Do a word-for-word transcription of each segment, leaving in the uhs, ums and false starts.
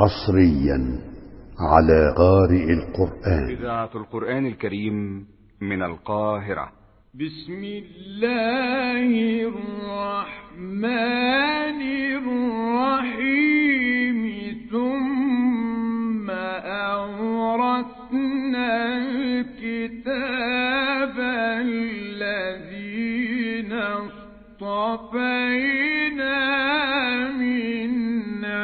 حصريا على قارئ القرآن. إذاعة القرآن الكريم من القاهرة. بسم الله الرحمن الرحيم. ثم أورثنا الكتاب الذين اصطفينا من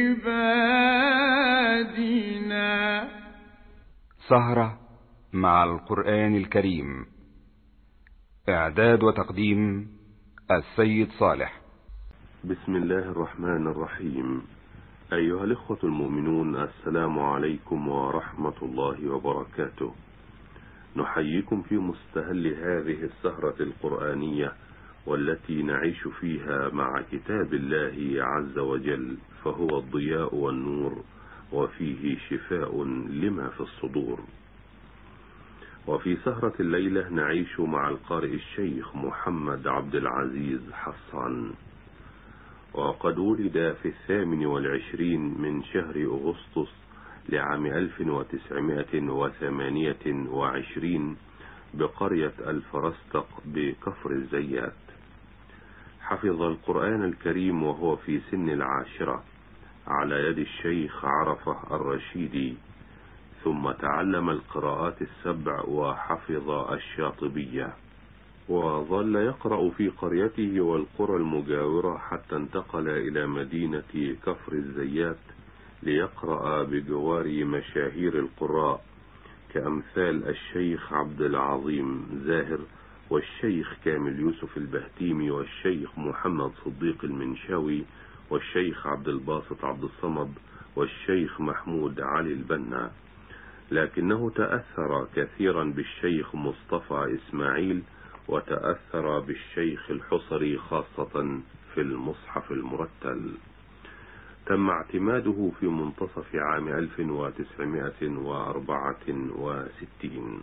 عبادنا. سهرة مع القرآن الكريم. إعداد وتقديم السيد صالح. بسم الله الرحمن الرحيم. أيها الإخوة المؤمنون، السلام عليكم ورحمة الله وبركاته. نحييكم في مستهل هذه السهرة القرآنية، والتي نعيش فيها مع كتاب الله عز وجل، فهو الضياء والنور، وفيه شفاء لما في الصدور. وفي سهرة الليلة نعيش مع القارئ الشيخ محمد عبد العزيز حصان، وقد ولد في الثامن والعشرين من شهر أغسطس لعام ألف وتسعمائة وثمانية وعشرين بقرية الفرستق بكفر الزيات. حفظ القرآن الكريم وهو في سن العاشرة على يد الشيخ عرفة الرشيدي، ثم تعلم القراءات السبع وحفظ الشاطبية، وظل يقرأ في قريته والقرى المجاورة حتى انتقل إلى مدينة كفر الزيات ليقرأ بجوار مشاهير القراء كأمثال الشيخ عبد العظيم زاهر، والشيخ كامل يوسف البهتيمي، والشيخ محمد صديق المنشاوي، والشيخ عبد الباسط عبد الصمد، والشيخ محمود علي البنا. لكنه تأثر كثيرا بالشيخ مصطفى إسماعيل، وتأثر بالشيخ الحصري خاصة في المصحف المرتل. تم اعتماده في منتصف عام ألف وتسعمائة وأربعة وستين.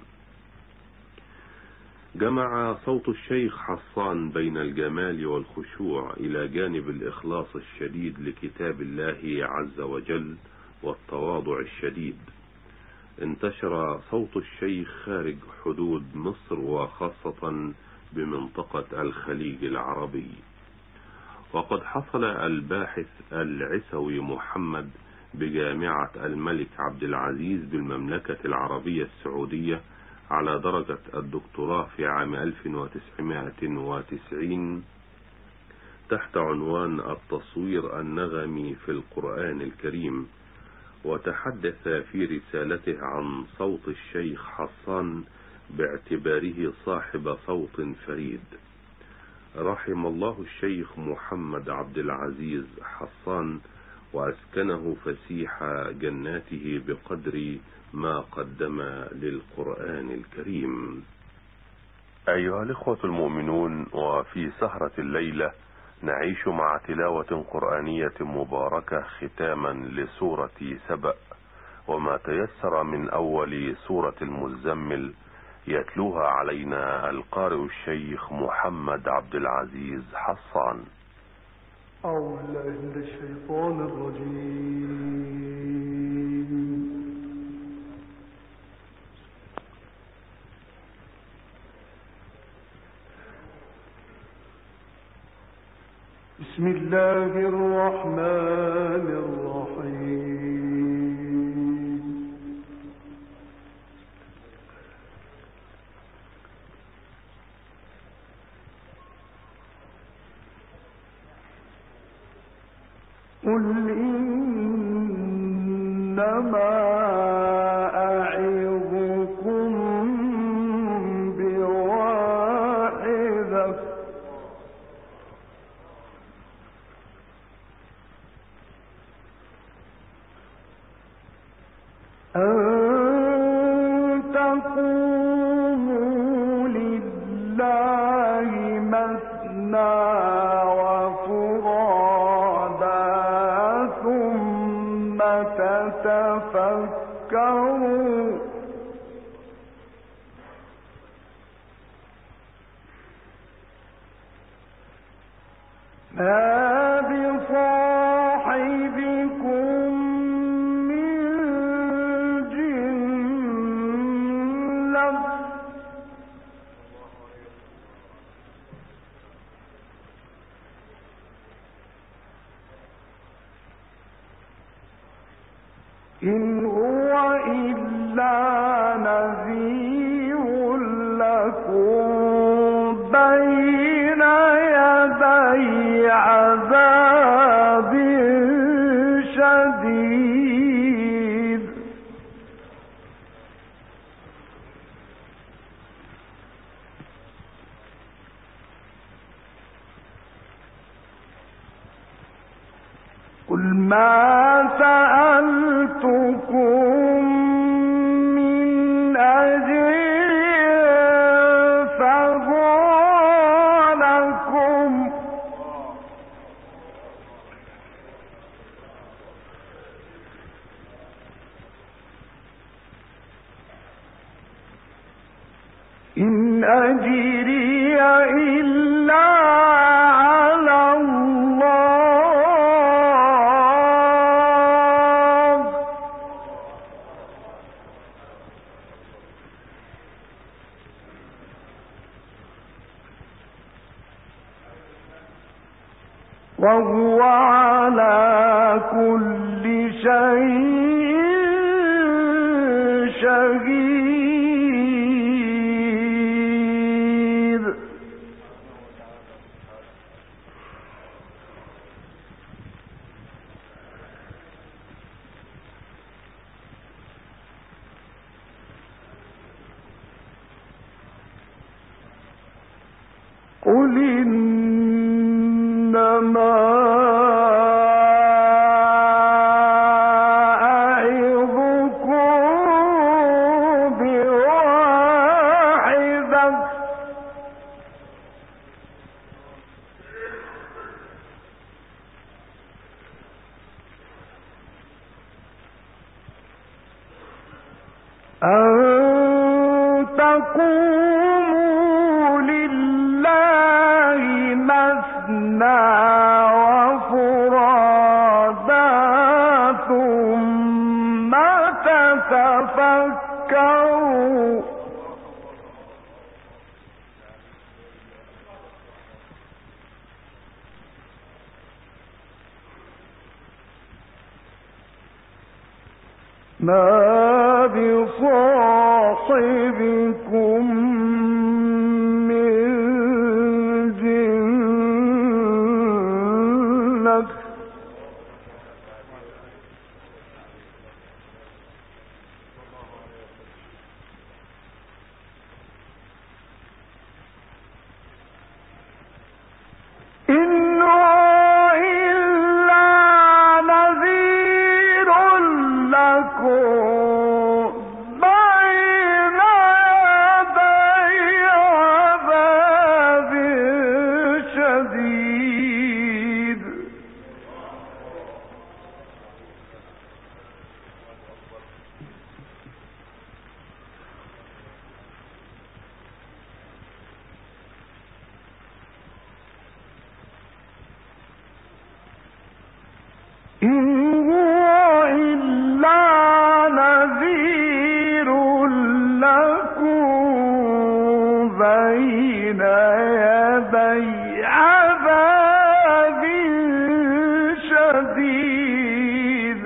جمع صوت الشيخ حصان بين الجمال والخشوع إلى جانب الإخلاص الشديد لكتاب الله عز وجل والتواضع الشديد. انتشر صوت الشيخ خارج حدود مصر، وخاصة بمنطقة الخليج العربي. وقد حصل الباحث العسوي محمد بجامعة الملك عبد العزيز بالمملكة العربية السعودية على درجة الدكتوراه في عام ألف وتسعمائة وتسعين تحت عنوان التصوير النغمي في القرآن الكريم، وتحدث في رسالته عن صوت الشيخ حصان باعتباره صاحب صوت فريد. رحم الله الشيخ محمد عبد العزيز حصان، وأسكنه فسيح جناته بقدر ما قدم للقرآن الكريم. أيها الإخوة المؤمنون، وفي سهرة الليلة نعيش مع تلاوة قرآنية مباركة ختاما لسورة سبأ، وما تيسر من أول سورة المزمل يتلوها علينا القارئ الشيخ محمد عبد العزيز حصان. أعوذ بالله من الشيطان الرجيم. بسم الله الرحمن الرحيم. قل إنما أعظكم بواحدة أن تقوموا لله مثنى وفرادى ثم تتفكروا ما بصاحبكم إن هو إلا نذير لكم بين يدي عذاب شديد. قل ما سألتكم من أجر فهو لكم إن أجري إلا على الله وهو على كل شيء شهيد. قل إنما أعظكم بواحدة أن تقوموا لله مثنى وفرادا ثم تتفكروا ما بصاحبكم من جنة إن هو إلا نذير لكم بين يدي عذاب شديد. إن هو إلا نذير لكم بين يدي عذاب شديد.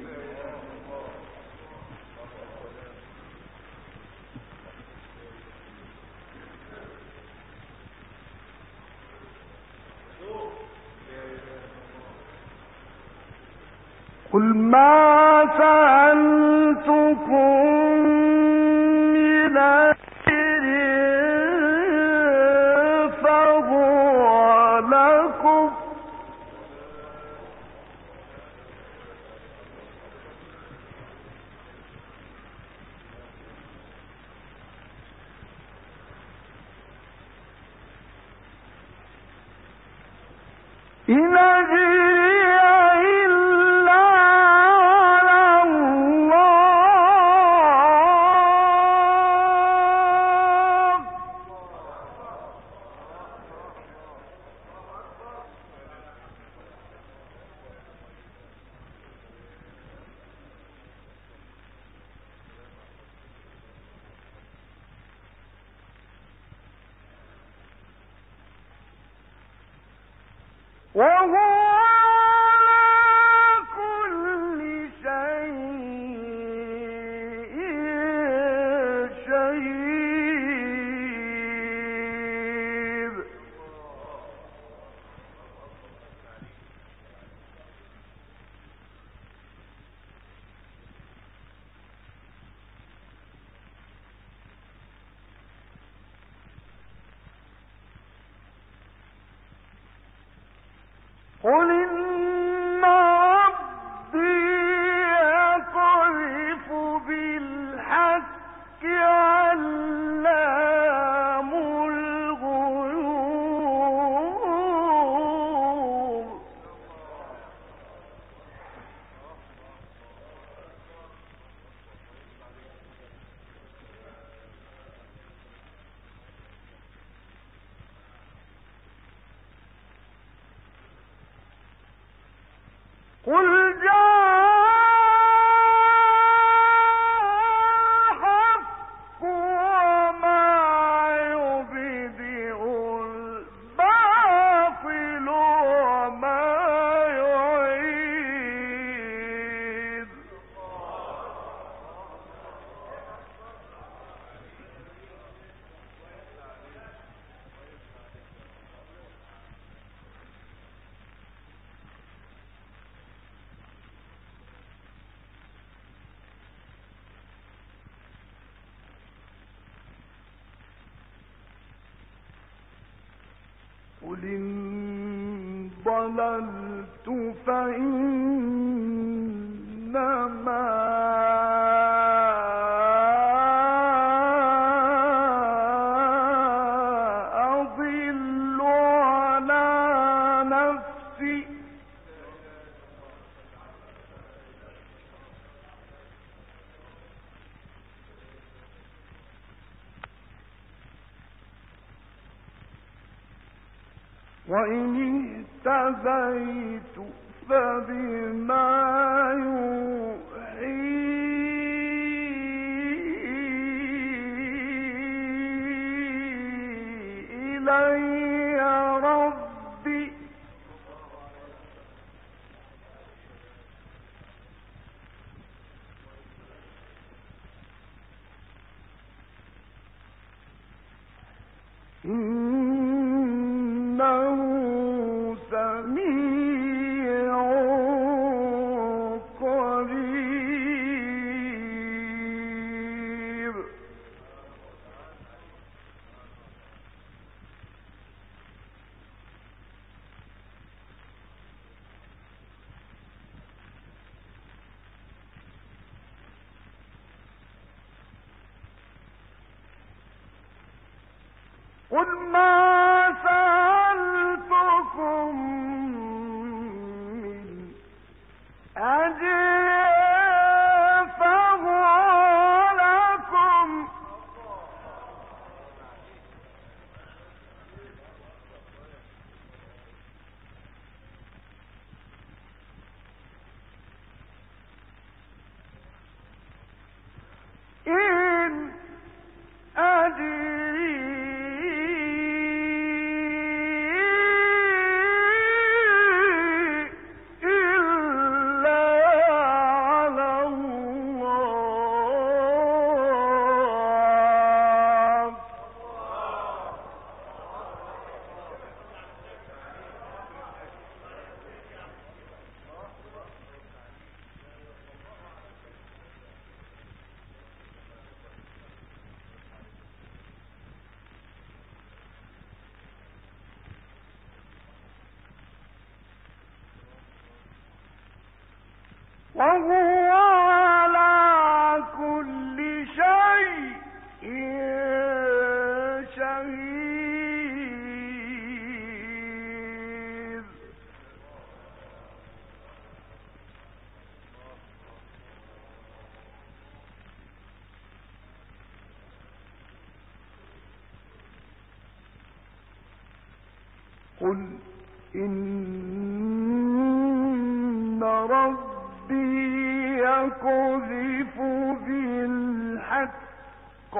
قل ما سألتكم من أجر فهو لكم إن أجري إلا على الله وهو على كل شيء قل إن ربي يقذف بالحق علام الغيوب. قل جاء الحق وما يبدئ الباطل وما يعيد. قل إن ضللت فإنما أضل على نفسي وإن اهتديت فبما يوحي إلي ربي إنه سميع قريب. قل ما سألتكم من أجر فهو لكم إن أجري وهو على كل شيء شهيد. قل إن ربي يقذف بالحق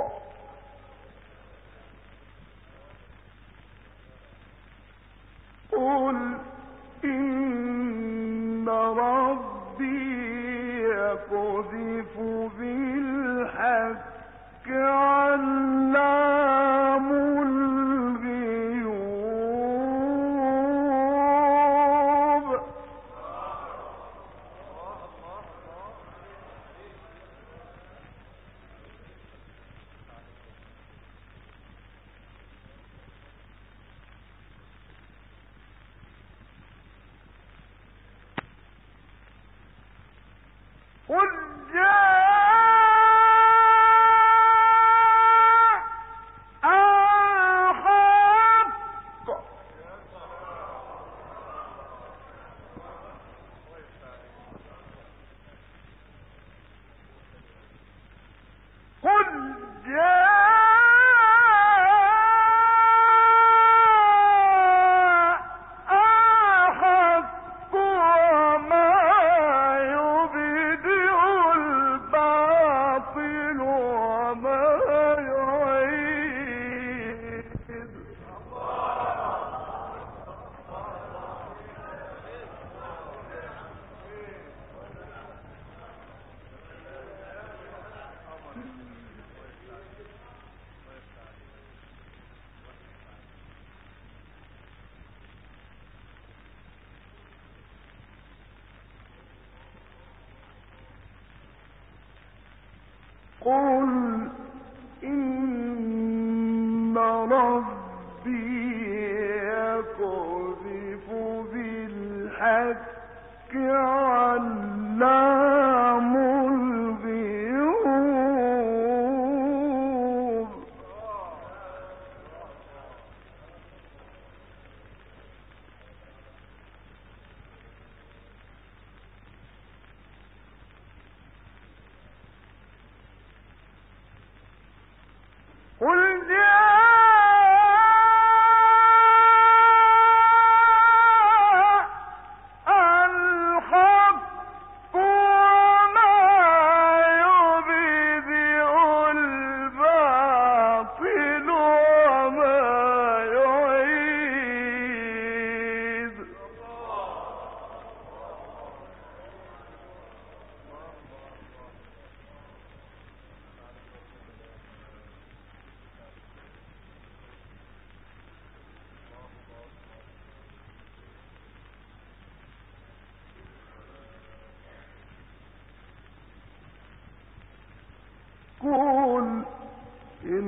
قل إن ربي يقذف بالحق علام الغيوب. قل جاء قل إن ربي يقذف بالحق علام الغيوب قل جاء الحق وما يبدئ الباطل وما يعيد قل إن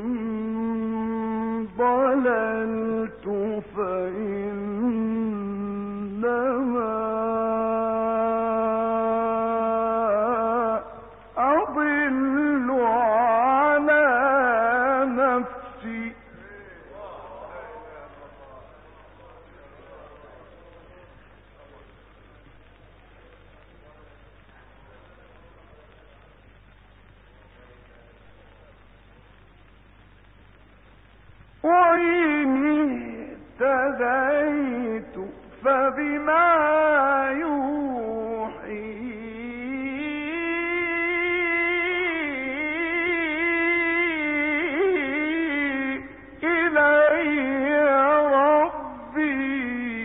ضللت فإنما أضل على نفسي وإن اهتديت فبما يوحي إلي ربي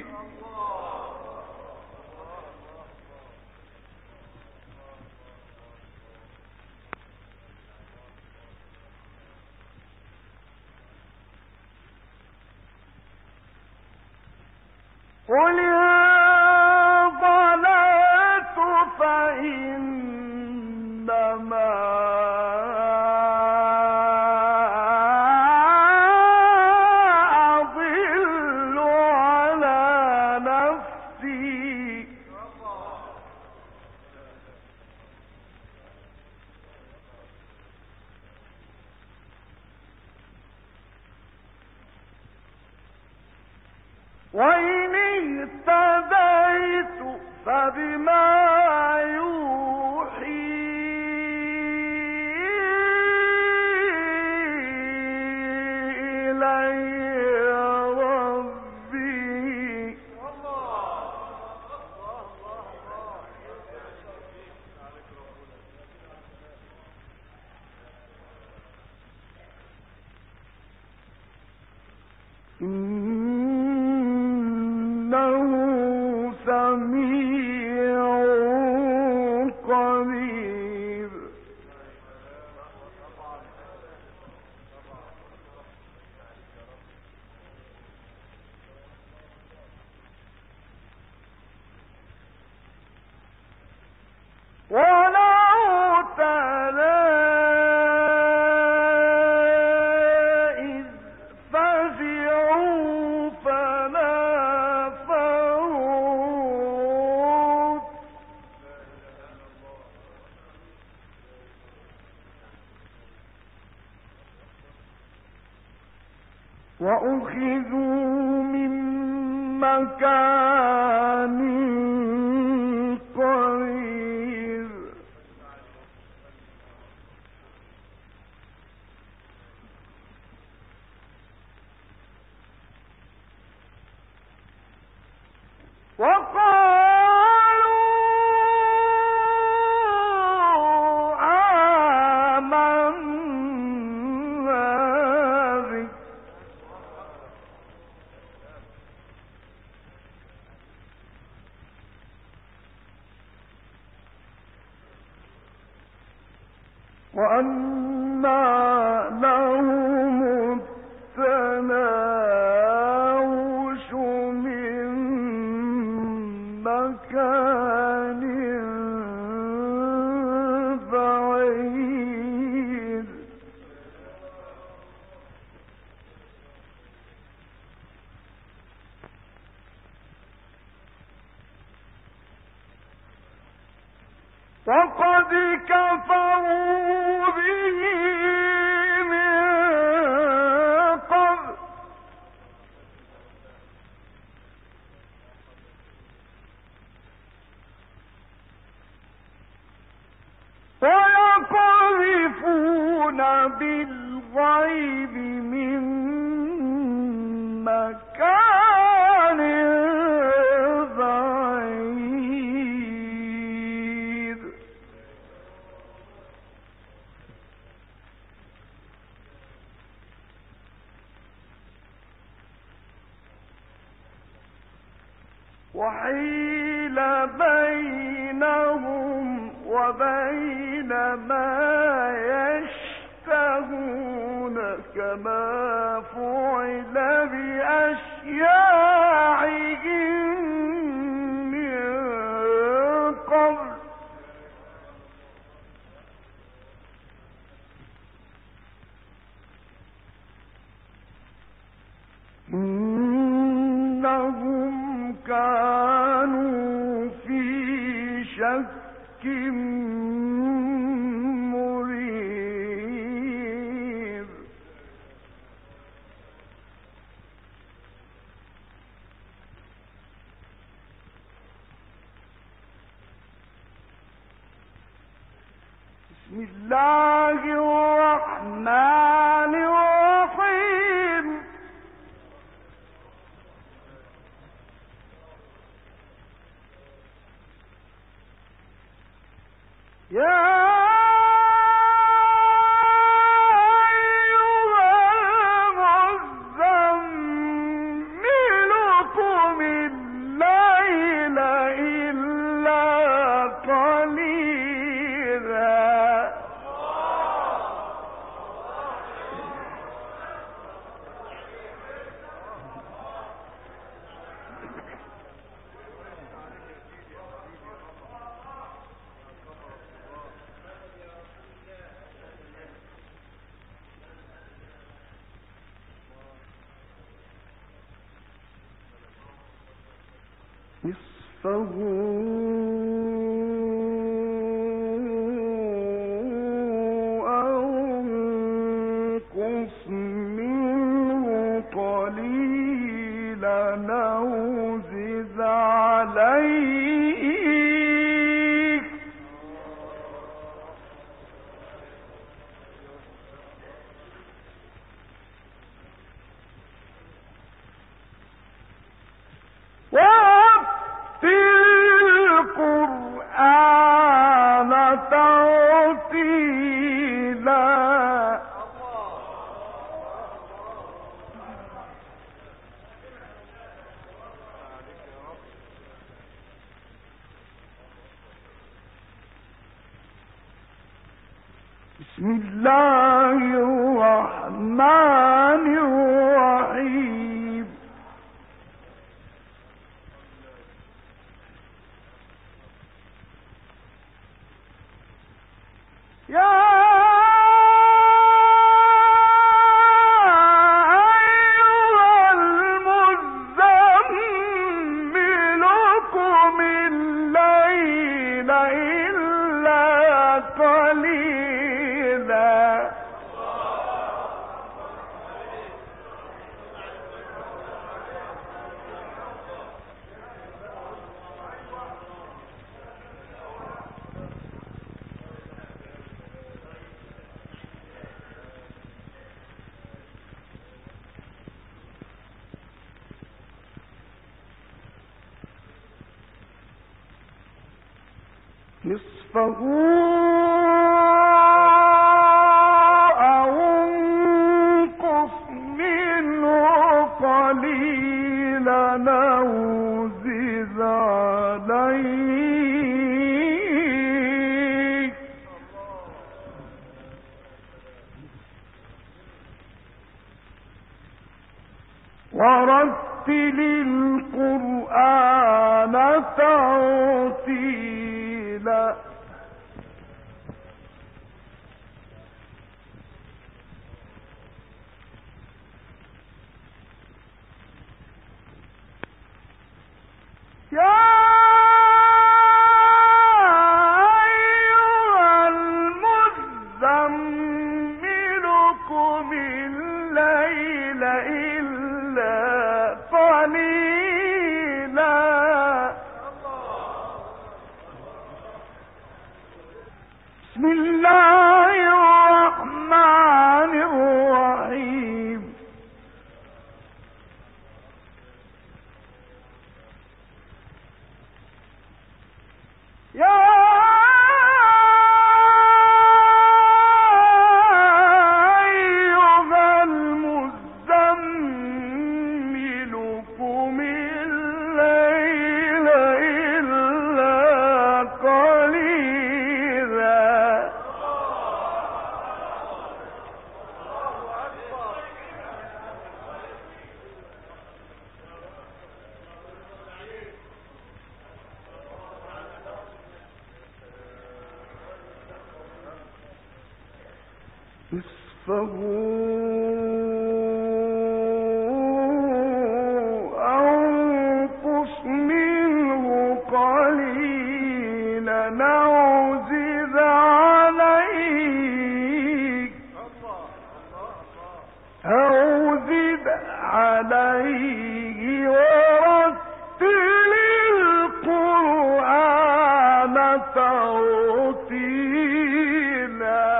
قل إن ضللت فإنما أضل على نفسي وإن اهتديت فبما يوحي إلي ربي إنه سميع قريب ولو ترى إذ فزعوا وأخذوا من مكان قريب وقالوا وأنى لهم التناوش من مكان بعيد وقد كفروا به من قبل ويقذفون بالغيب من مكان بعيد وحيل بينهم وبين ما يشتهون كما فعل بأشياعهم من قبل إنهم كانوا في شك مريب بسم الله الرحمن الرحيم يا نصفه أو انقص منه قليلا أو زد عليه القرآن ترتيلا بسم الله الرحمن الرحيم يا أيها المزمل قم الليل إلا قليلا نصفه أو انقص منه قليلا أو زد عليه ورتل القرآن ترتيلا. يا أيها المزمل قم الليل إلا قليلا بسم الله الرحمن الرحيم. يا أيها المزمل قم الليل إلا قليلا نصفه أو انقص منه قليلا أو زد عليه أو زد عليه ورتل القرآن ترتيلا.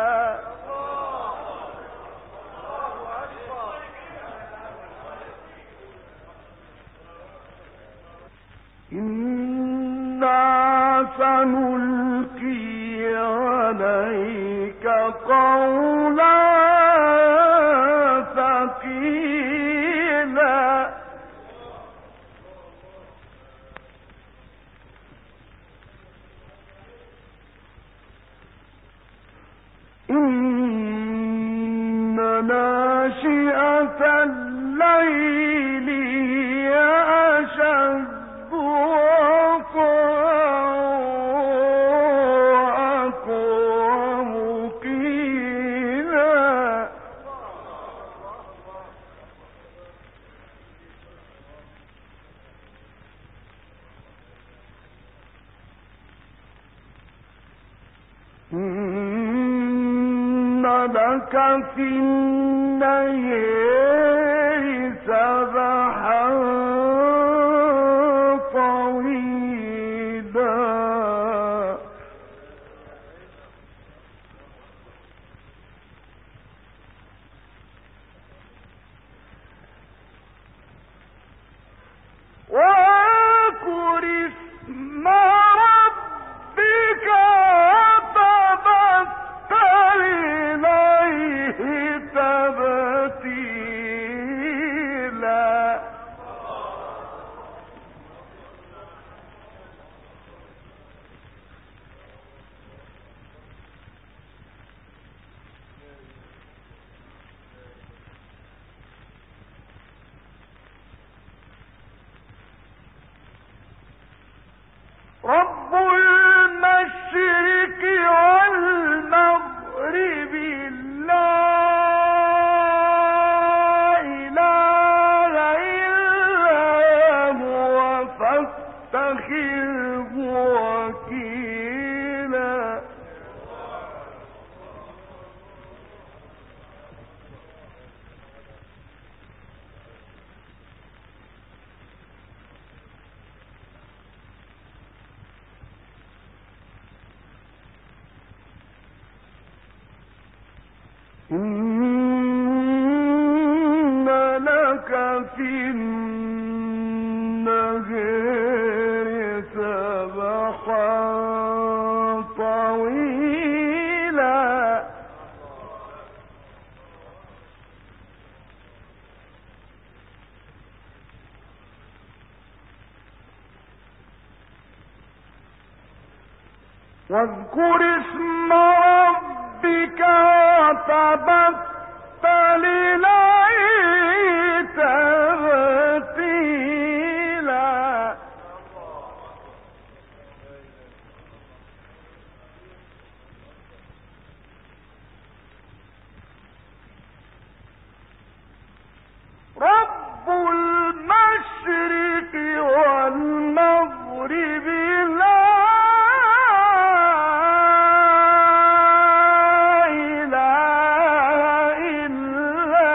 إنا سنلقي عليك قولا ثقيلا. إن ناشئة الليل هي أشد إن لك في النهار سبحا طويلا. واذكر اسم ربك وتبتل إليه تبتيلا. رب المشرق والمغرب لا إله إلا هو فاتخذه وكيلا. إن لك في النهار سبحا واذكر اسم ربك وتبتل إليه تبتيلا رب المشرق والمغرب لا إله إلا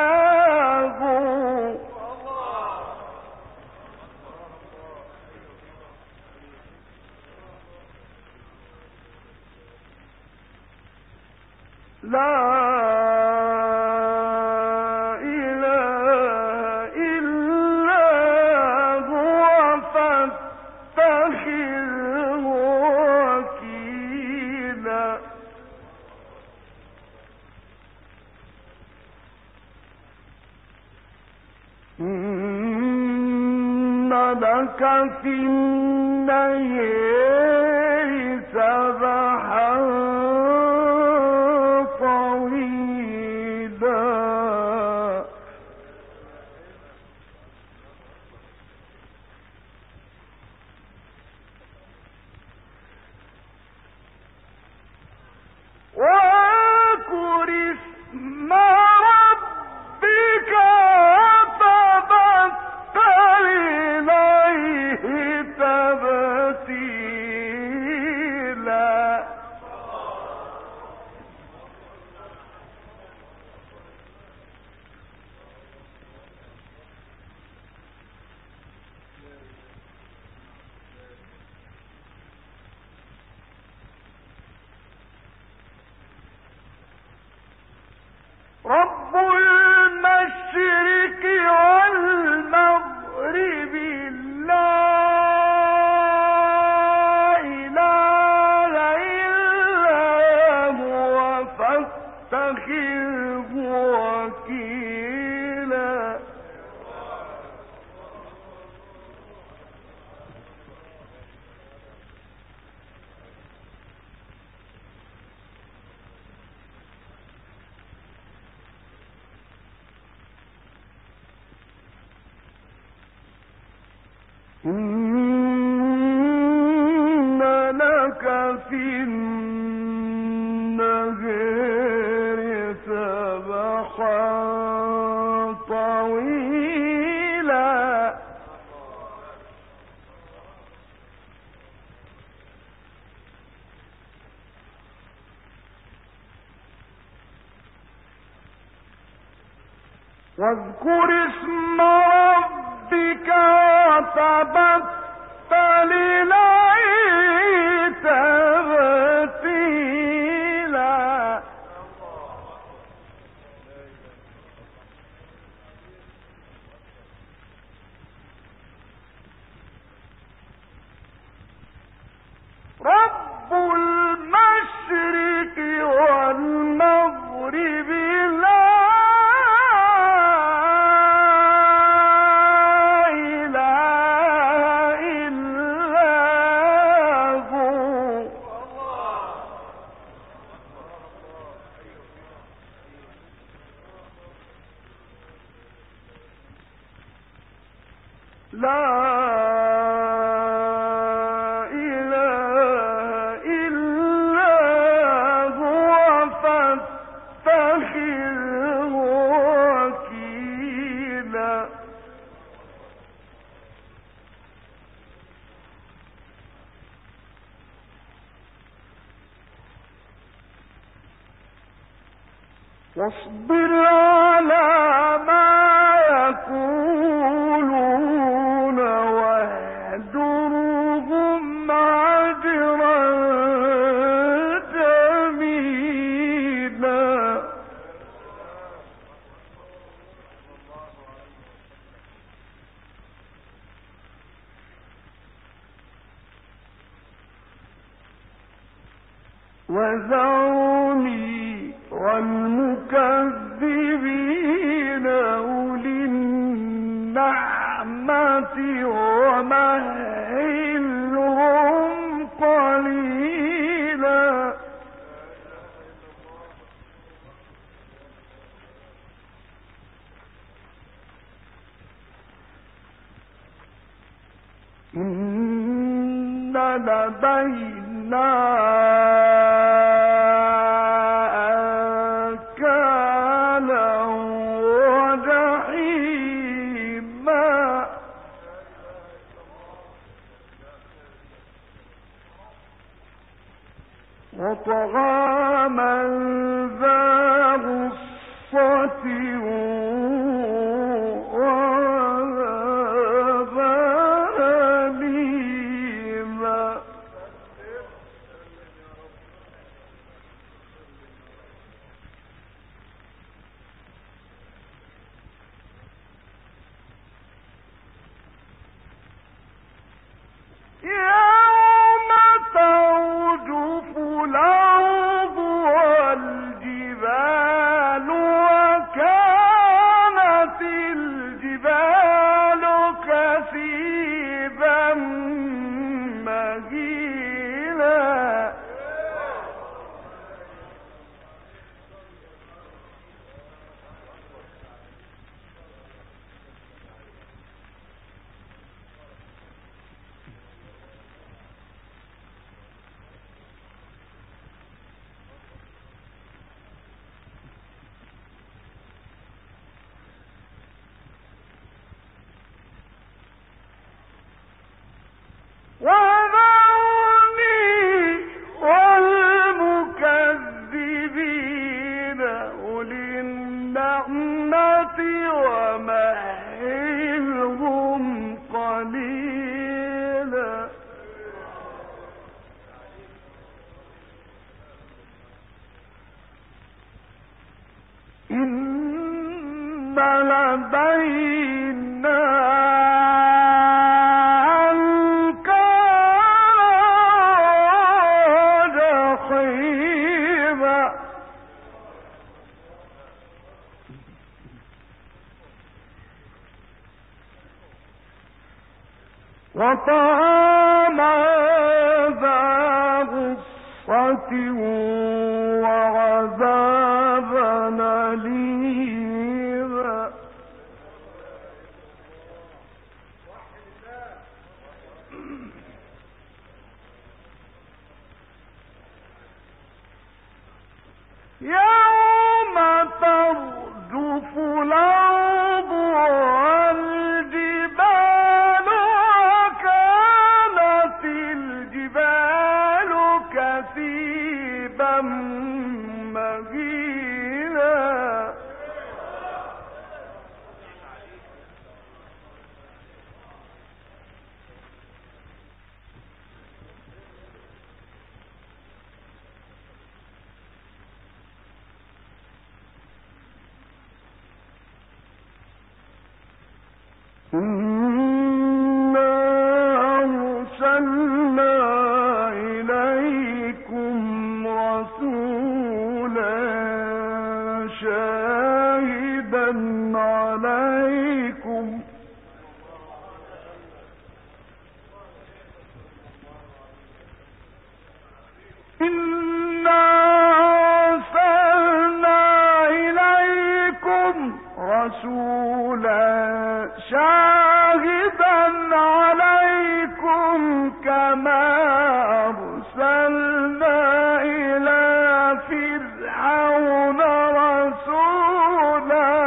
هو لا لك في النهار سبحا طويلا واذكر اسم ربك وتبتل إليه تبتيلا رب المشرق والمغرب لا إله إلا هو فاتخذه وكيلا إن لك في النهار سبحا طويلا واذكر اسم ربك وتبتل إليه تبتيلا رب المشرق والمغرب لا لا إله إلا هو فاتخذه وكيلا واصبر على ما يقولون واهجرهم هجرا جميلا وذرني والمكذبين أولي النعمة ومهلهم قليلا لدينا أنكالا وجحيما وطعاما ذا غصة ومهلهم قليلا إن لدينا وطعاما ذا غصة وعذابا أليما يوم ترجف الأرض والجبال وكانت الجبال كثيبا مهيلا إنا أرسلنا إليكم رسولا شاهدا عليكم إنا أرسلنا إليكم رسولا شاهدا عليكم كما أرسلنا إلى فرعون رسولا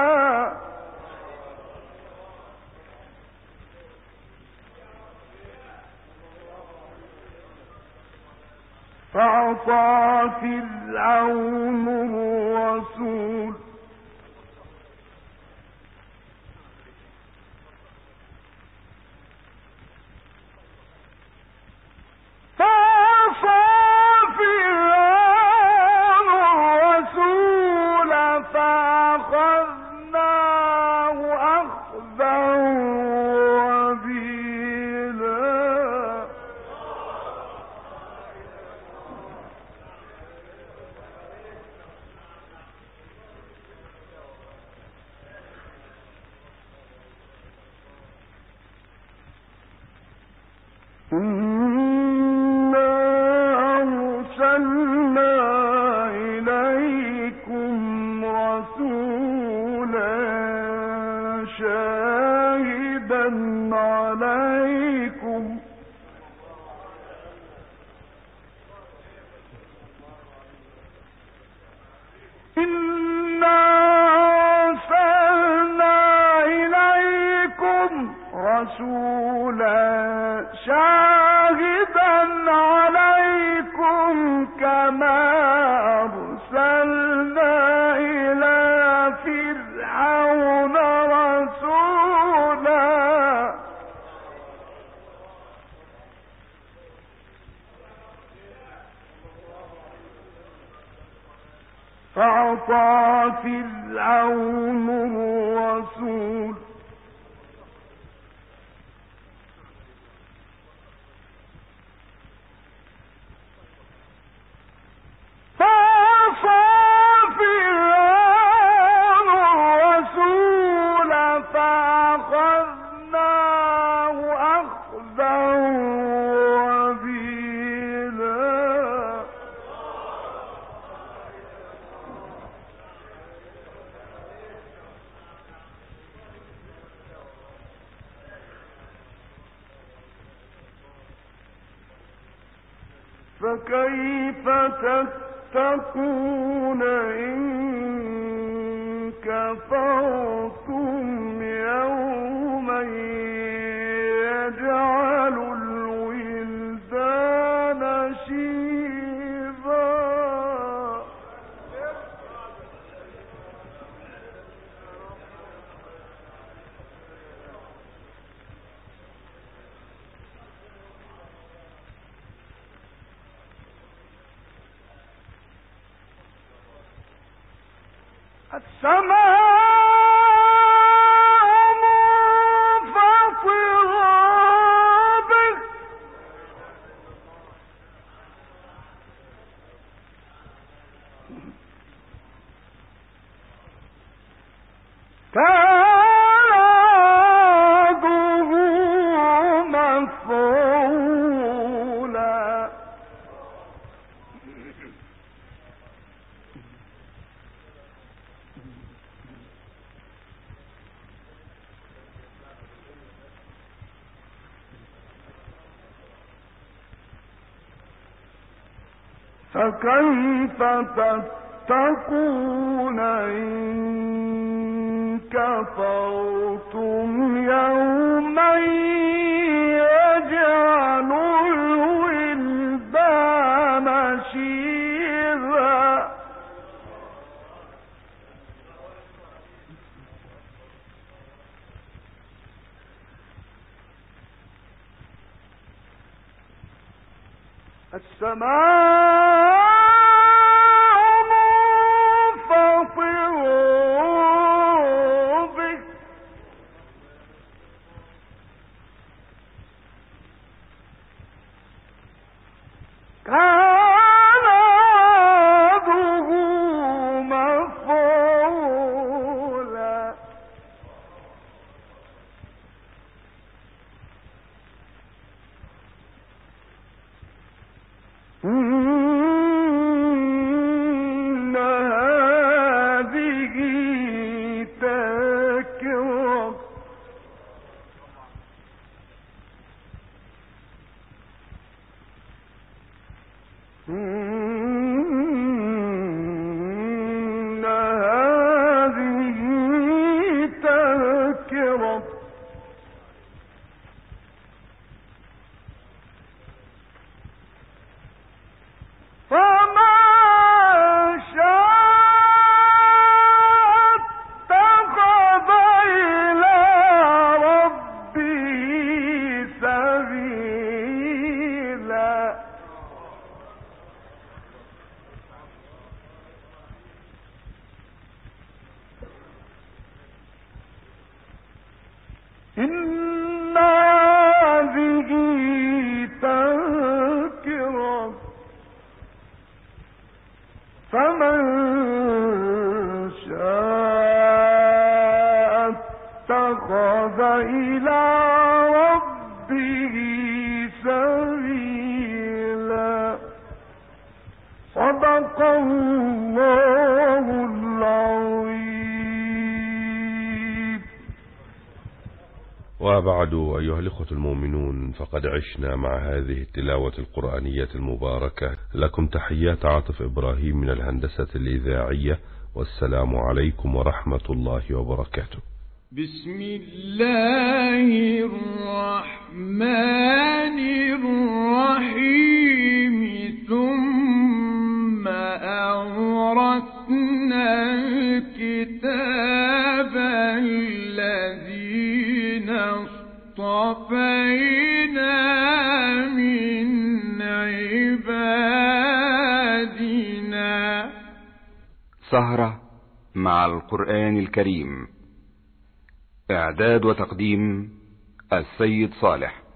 فعصى فرعون الرسول إنا أرسلنا إليكم رسولا شاهدا عليكم رسولا شاهدا عليكم كما أرسلنا إلى فرعون رسولا فعصى فرعون الرسول فكيف تتقون إن كفرتم يوما يجعل الولدان شيبا السماء منفطرة به كاده مفعولا فكيف تتقون إن كفرتم يوما يجعل الولدان شيبا السماء منفطر به كان عهده مفعولا إن هذه تذكرة إن هذه تذكرة فمن شاء اتخذ إلى ربه سبيلا إن هذه تذكرة فمن شاء اتخذ إلى ربه سبيلا صدق الله العظيم. وبعد أيها الإخوة المؤمنون، فقد عشنا مع هذه التلاوة القرآنية المباركة. لكم تحيات عاطف إبراهيم من الهندسة الإذاعية، والسلام عليكم ورحمة الله وبركاته. بسم الله الرحمن الرحيم ثم أورثنا الكتاب الذين اصطفينا من عبادنا. سهرة مع القرآن الكريم. إعداد وتقديم السيد صالح.